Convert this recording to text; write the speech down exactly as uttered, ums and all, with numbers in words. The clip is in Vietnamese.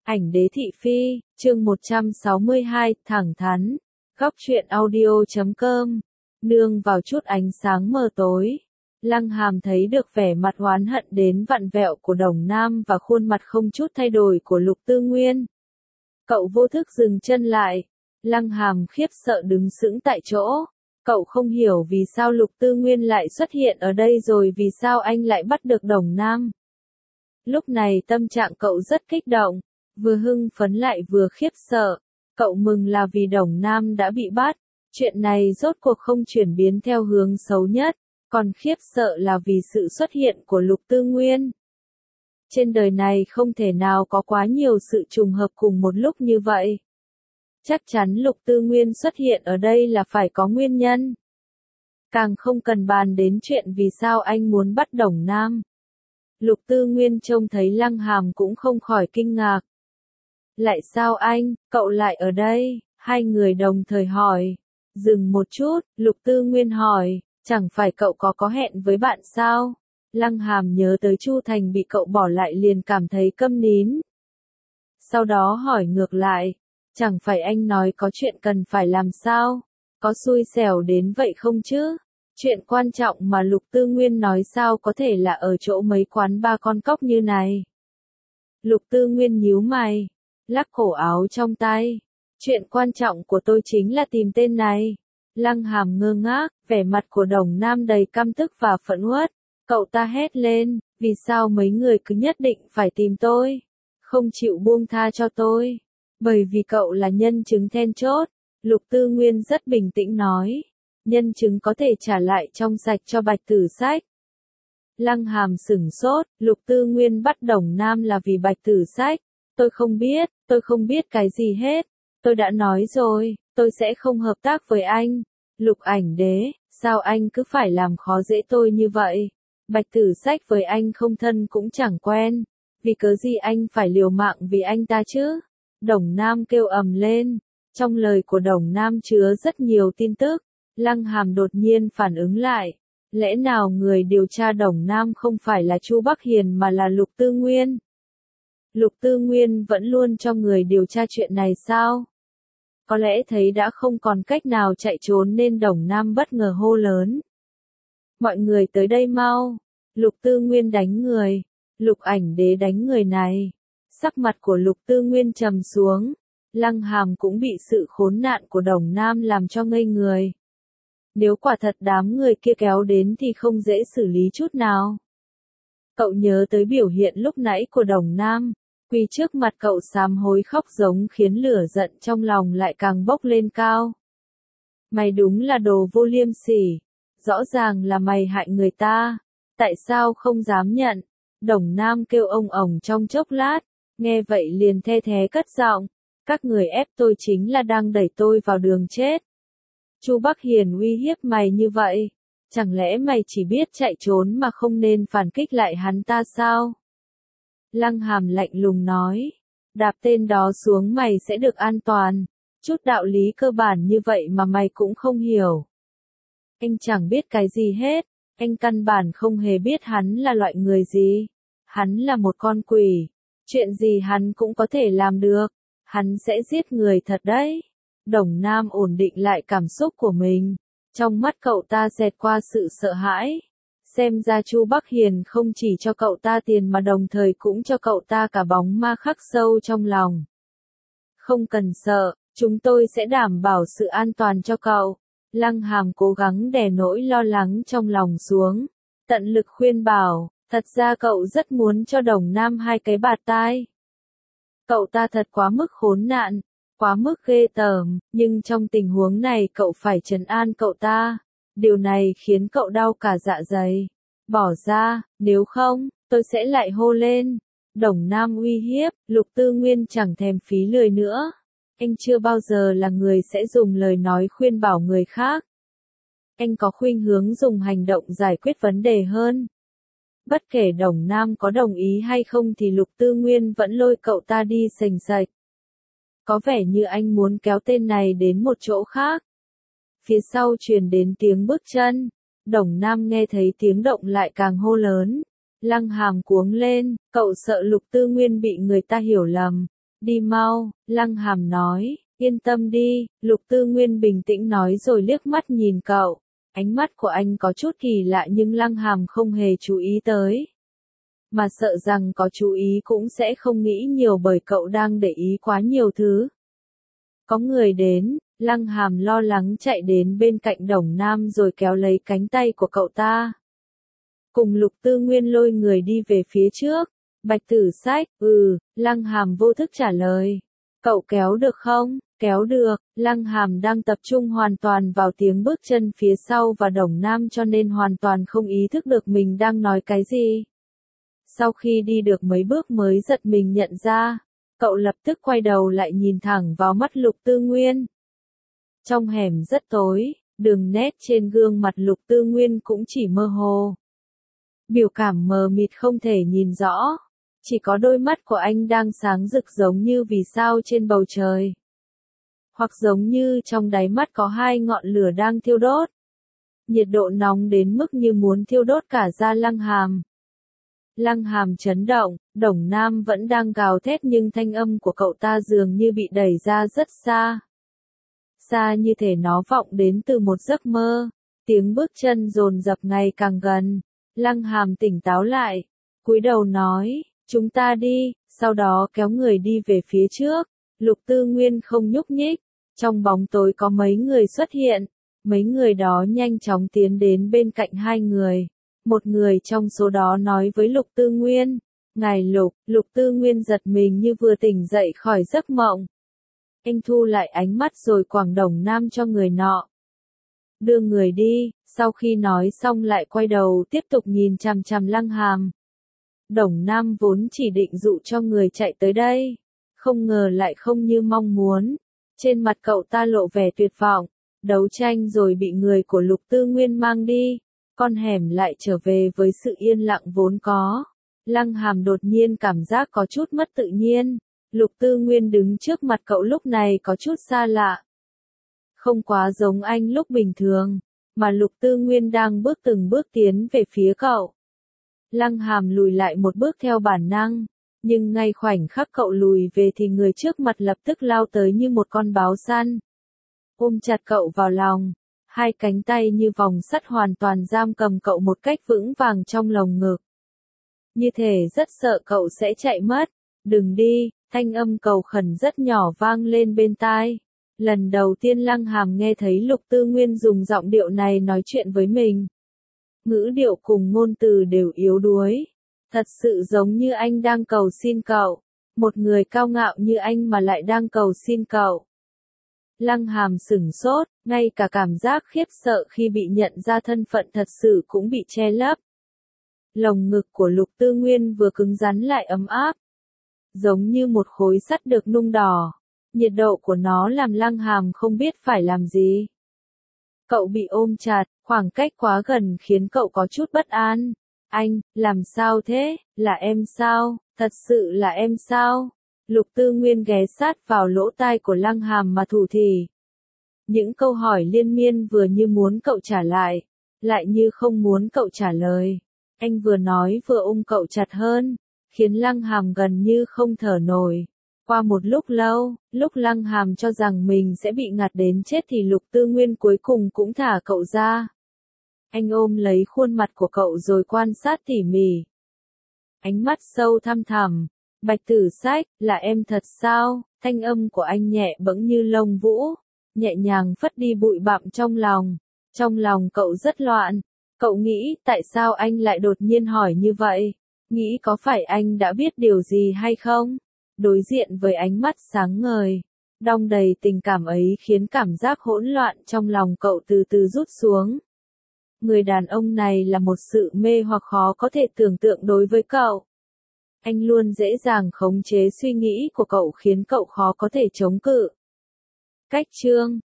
Ảnh đế thị phi, chương một trăm sáu mươi hai, thẳng thắn. Góc truyện audio chấm com. Nương vào chút ánh sáng mờ tối. Lăng Hàm thấy được vẻ mặt oán hận đến vặn vẹo của Đồng Nam và khuôn mặt không chút thay đổi của Lục Tư Nguyên. Cậu vô thức dừng chân lại. Lăng Hàm khiếp sợ đứng sững tại chỗ. Cậu không hiểu vì sao Lục Tư Nguyên lại xuất hiện ở đây rồi vì sao anh lại bắt được Đồng Nam. Lúc này tâm trạng cậu rất kích động, vừa hưng phấn lại vừa khiếp sợ. Cậu mừng là vì Đồng Nam đã bị bắt, chuyện này rốt cuộc không chuyển biến theo hướng xấu nhất, còn khiếp sợ là vì sự xuất hiện của Lục Tư Nguyên. Trên đời này không thể nào có quá nhiều sự trùng hợp cùng một lúc như vậy. Chắc chắn Lục Tư Nguyên xuất hiện ở đây là phải có nguyên nhân. Càng không cần bàn đến chuyện vì sao anh muốn bắt Đồng Nam. Lục Tư Nguyên trông thấy Lăng Hàm cũng không khỏi kinh ngạc. Lại sao anh, cậu lại ở đây? Hai người đồng thời hỏi. Dừng một chút, Lục Tư Nguyên hỏi, chẳng phải cậu có có hẹn với bạn sao? Lăng Hàm nhớ tới Chu Thành bị cậu bỏ lại liền cảm thấy câm nín. Sau đó hỏi ngược lại, chẳng phải anh nói có chuyện cần phải làm sao? Có xui xẻo đến vậy không chứ? Chuyện quan trọng mà Lục Tư Nguyên nói sao có thể là ở chỗ mấy quán ba con cóc như này. Lục Tư Nguyên nhíu mày, lắc cổ áo trong tay. Chuyện quan trọng của tôi chính là tìm tên này. Lăng Hàm ngơ ngác, vẻ mặt của Đồng Nam đầy căm tức và phẫn uất. Cậu ta hét lên, vì sao mấy người cứ nhất định phải tìm tôi? Không chịu buông tha cho tôi. Bởi vì cậu là nhân chứng then chốt. Lục Tư Nguyên rất bình tĩnh nói. Nhân chứng có thể trả lại trong sạch cho Bạch Tử Sách. Lăng Hàm sửng sốt, Lục Tư Nguyên bắt Đồng Nam là vì Bạch Tử Sách. Tôi không biết, tôi không biết cái gì hết. Tôi đã nói rồi, tôi sẽ không hợp tác với anh. Lục Ảnh Đế, sao anh cứ phải làm khó dễ tôi như vậy? Bạch Tử Sách với anh không thân cũng chẳng quen. Vì cớ gì anh phải liều mạng vì anh ta chứ? Đồng Nam kêu ầm lên. Trong lời của Đồng Nam chứa rất nhiều tin tức. Lăng Hàm đột nhiên phản ứng lại. Lẽ nào người điều tra Đồng Nam không phải là Chu Bắc Hiền mà là Lục Tư Nguyên? Lục Tư Nguyên vẫn luôn cho người điều tra chuyện này sao? Có lẽ thấy đã không còn cách nào chạy trốn nên Đồng Nam bất ngờ hô lớn. Mọi người tới đây mau. Lục Tư Nguyên đánh người. Lục Ảnh Đế đánh người này. Sắc mặt của Lục Tư Nguyên trầm xuống. Lăng Hàm cũng bị sự khốn nạn của Đồng Nam làm cho ngây người. Nếu quả thật đám người kia kéo đến thì không dễ xử lý chút nào. Cậu nhớ tới biểu hiện lúc nãy của Đồng Nam. Quỳ trước mặt cậu sám hối khóc giống khiến lửa giận trong lòng lại càng bốc lên cao. Mày đúng là đồ vô liêm sỉ. Rõ ràng là mày hại người ta. Tại sao không dám nhận? Đồng Nam kêu ông ổng trong chốc lát. Nghe vậy liền the thé cất giọng. Các người ép tôi chính là đang đẩy tôi vào đường chết. Chu Bắc Hiền uy hiếp mày như vậy. Chẳng lẽ mày chỉ biết chạy trốn mà không nên phản kích lại hắn ta sao? Lăng Hàm lạnh lùng nói. Đạp tên đó xuống mày sẽ được an toàn. Chút đạo lý cơ bản như vậy mà mày cũng không hiểu. Anh chẳng biết cái gì hết. Anh căn bản không hề biết hắn là loại người gì. Hắn là một con quỷ. Chuyện gì hắn cũng có thể làm được. Hắn sẽ giết người thật đấy. Đồng Nam ổn định lại cảm xúc của mình. Trong mắt cậu ta xẹt qua sự sợ hãi. Xem ra Chu Bắc Hiền không chỉ cho cậu ta tiền mà đồng thời cũng cho cậu ta cả bóng ma khắc sâu trong lòng. Không cần sợ, chúng tôi sẽ đảm bảo sự an toàn cho cậu. Lăng Hàm cố gắng đè nỗi lo lắng trong lòng xuống. Tận lực khuyên bảo, thật ra cậu rất muốn cho Đồng Nam hai cái bạt tai. Cậu ta thật quá mức khốn nạn, quá mức ghê tởm, nhưng trong tình huống này cậu phải trấn an cậu ta. Điều này khiến cậu đau cả dạ dày. Bỏ ra, nếu không, tôi sẽ lại hô lên. Đồng Nam uy hiếp, Lục Tư Nguyên chẳng thèm phí lời nữa. Anh chưa bao giờ là người sẽ dùng lời nói khuyên bảo người khác. Anh có khuynh hướng dùng hành động giải quyết vấn đề hơn. Bất kể Đồng Nam có đồng ý hay không thì Lục Tư Nguyên vẫn lôi cậu ta đi sềnh sạch. Có vẻ như anh muốn kéo tên này đến một chỗ khác. Phía sau truyền đến tiếng bước chân. Đồng Nam nghe thấy tiếng động lại càng hô lớn. Lăng Hàm cuống lên, cậu sợ Lục Tư Nguyên bị người ta hiểu lầm. đi mau, Lăng Hàm nói, yên tâm đi, Lục Tư Nguyên bình tĩnh nói rồi liếc mắt nhìn cậu. Ánh mắt của anh có chút kỳ lạ nhưng Lăng Hàm không hề chú ý tới. Mà sợ rằng có chú ý cũng sẽ không nghĩ nhiều bởi cậu đang để ý quá nhiều thứ. Có người đến, Lăng Hàm lo lắng chạy đến bên cạnh Đồng Nam rồi kéo lấy cánh tay của cậu ta. Cùng Lục Tư Nguyên lôi người đi về phía trước. Bạch Tử Sách, ừ, Lăng Hàm vô thức trả lời. Cậu kéo được không? Kéo được, Lăng Hàm đang tập trung hoàn toàn vào tiếng bước chân phía sau và Đồng Nam cho nên hoàn toàn không ý thức được mình đang nói cái gì. Sau khi đi được mấy bước mới giật mình nhận ra, cậu lập tức quay đầu lại nhìn thẳng vào mắt Lục Tư Nguyên. Trong hẻm rất tối, đường nét trên gương mặt Lục Tư Nguyên cũng chỉ mơ hồ. Biểu cảm mờ mịt không thể nhìn rõ, chỉ có đôi mắt của anh đang sáng rực giống như vì sao trên bầu trời. Hoặc giống như trong đáy mắt có hai ngọn lửa đang thiêu đốt. Nhiệt độ nóng đến mức như muốn thiêu đốt cả da Lăng Hàm. Lăng Hàm chấn động, Đồng Nam vẫn đang gào thét nhưng thanh âm của cậu ta dường như bị đẩy ra rất xa. Xa như thể nó vọng đến từ một giấc mơ. Tiếng bước chân dồn dập ngày càng gần. Lăng Hàm tỉnh táo lại, cúi đầu nói, chúng ta đi, sau đó kéo người đi về phía trước. Lục Tư Nguyên không nhúc nhích. Trong bóng tối có mấy người xuất hiện. Mấy người đó nhanh chóng tiến đến bên cạnh hai người. Một người trong số đó nói với Lục Tư Nguyên, ngài Lục, Lục Tư Nguyên giật mình như vừa tỉnh dậy khỏi giấc mộng. Anh thu lại ánh mắt rồi quẳng Đồng Nam cho người nọ. Đưa người đi, sau khi nói xong lại quay đầu tiếp tục nhìn chằm chằm Lăng Hàm. Đồng Nam vốn chỉ định dụ cho người chạy tới đây, không ngờ lại không như mong muốn. Trên mặt cậu ta lộ vẻ tuyệt vọng, đấu tranh rồi bị người của Lục Tư Nguyên mang đi. Con hẻm lại trở về với sự yên lặng vốn có. Lăng Hàm đột nhiên cảm giác có chút mất tự nhiên. Lục Tư Nguyên đứng trước mặt cậu lúc này có chút xa lạ. Không quá giống anh lúc bình thường, mà Lục Tư Nguyên đang bước từng bước tiến về phía cậu. Lăng Hàm lùi lại một bước theo bản năng, nhưng ngay khoảnh khắc cậu lùi về thì người trước mặt lập tức lao tới như một con báo săn. Ôm chặt cậu vào lòng. Hai cánh tay như vòng sắt hoàn toàn giam cầm cậu một cách vững vàng trong lồng ngực. Như thể rất sợ cậu sẽ chạy mất. Đừng đi, thanh âm cầu khẩn rất nhỏ vang lên bên tai. Lần đầu tiên Lăng Hàm nghe thấy Lục Tư Nguyên dùng giọng điệu này nói chuyện với mình. Ngữ điệu cùng ngôn từ đều yếu đuối. Thật sự giống như anh đang cầu xin cậu. Một người cao ngạo như anh mà lại đang cầu xin cậu. Lăng Hàm sửng sốt, ngay cả cảm giác khiếp sợ khi bị nhận ra thân phận thật sự cũng bị che lấp. Lồng ngực của Lục Tư Nguyên vừa cứng rắn lại ấm áp. Giống như một khối sắt được nung đỏ. Nhiệt độ của nó làm Lăng Hàm không biết phải làm gì. Cậu bị ôm chặt, khoảng cách quá gần khiến cậu có chút bất an. Anh, làm sao thế, là em sao, thật sự là em sao? Lục Tư Nguyên ghé sát vào lỗ tai của Lăng Hàm mà thủ thỉ. Những câu hỏi liên miên vừa như muốn cậu trả lại, lại như không muốn cậu trả lời. Anh vừa nói vừa ôm cậu chặt hơn, khiến Lăng Hàm gần như không thở nổi. Qua một lúc lâu, lúc Lăng Hàm cho rằng mình sẽ bị ngạt đến chết thì Lục Tư Nguyên cuối cùng cũng thả cậu ra. Anh ôm lấy khuôn mặt của cậu rồi quan sát tỉ mỉ. Ánh mắt sâu thăm thẳm. Bạch Tử Sách, là em thật sao? Thanh âm của anh nhẹ bẫng như lông vũ, nhẹ nhàng phất đi bụi bặm trong lòng. Trong lòng cậu rất loạn. Cậu nghĩ tại sao anh lại đột nhiên hỏi như vậy? Nghĩ có phải anh đã biết điều gì hay không? Đối diện với ánh mắt sáng ngời, đong đầy tình cảm ấy khiến cảm giác hỗn loạn trong lòng cậu từ từ rút xuống. Người đàn ông này là một sự mê hoặc khó có thể tưởng tượng đối với cậu. Anh luôn dễ dàng khống chế suy nghĩ của cậu khiến cậu khó có thể chống cự. Cách chương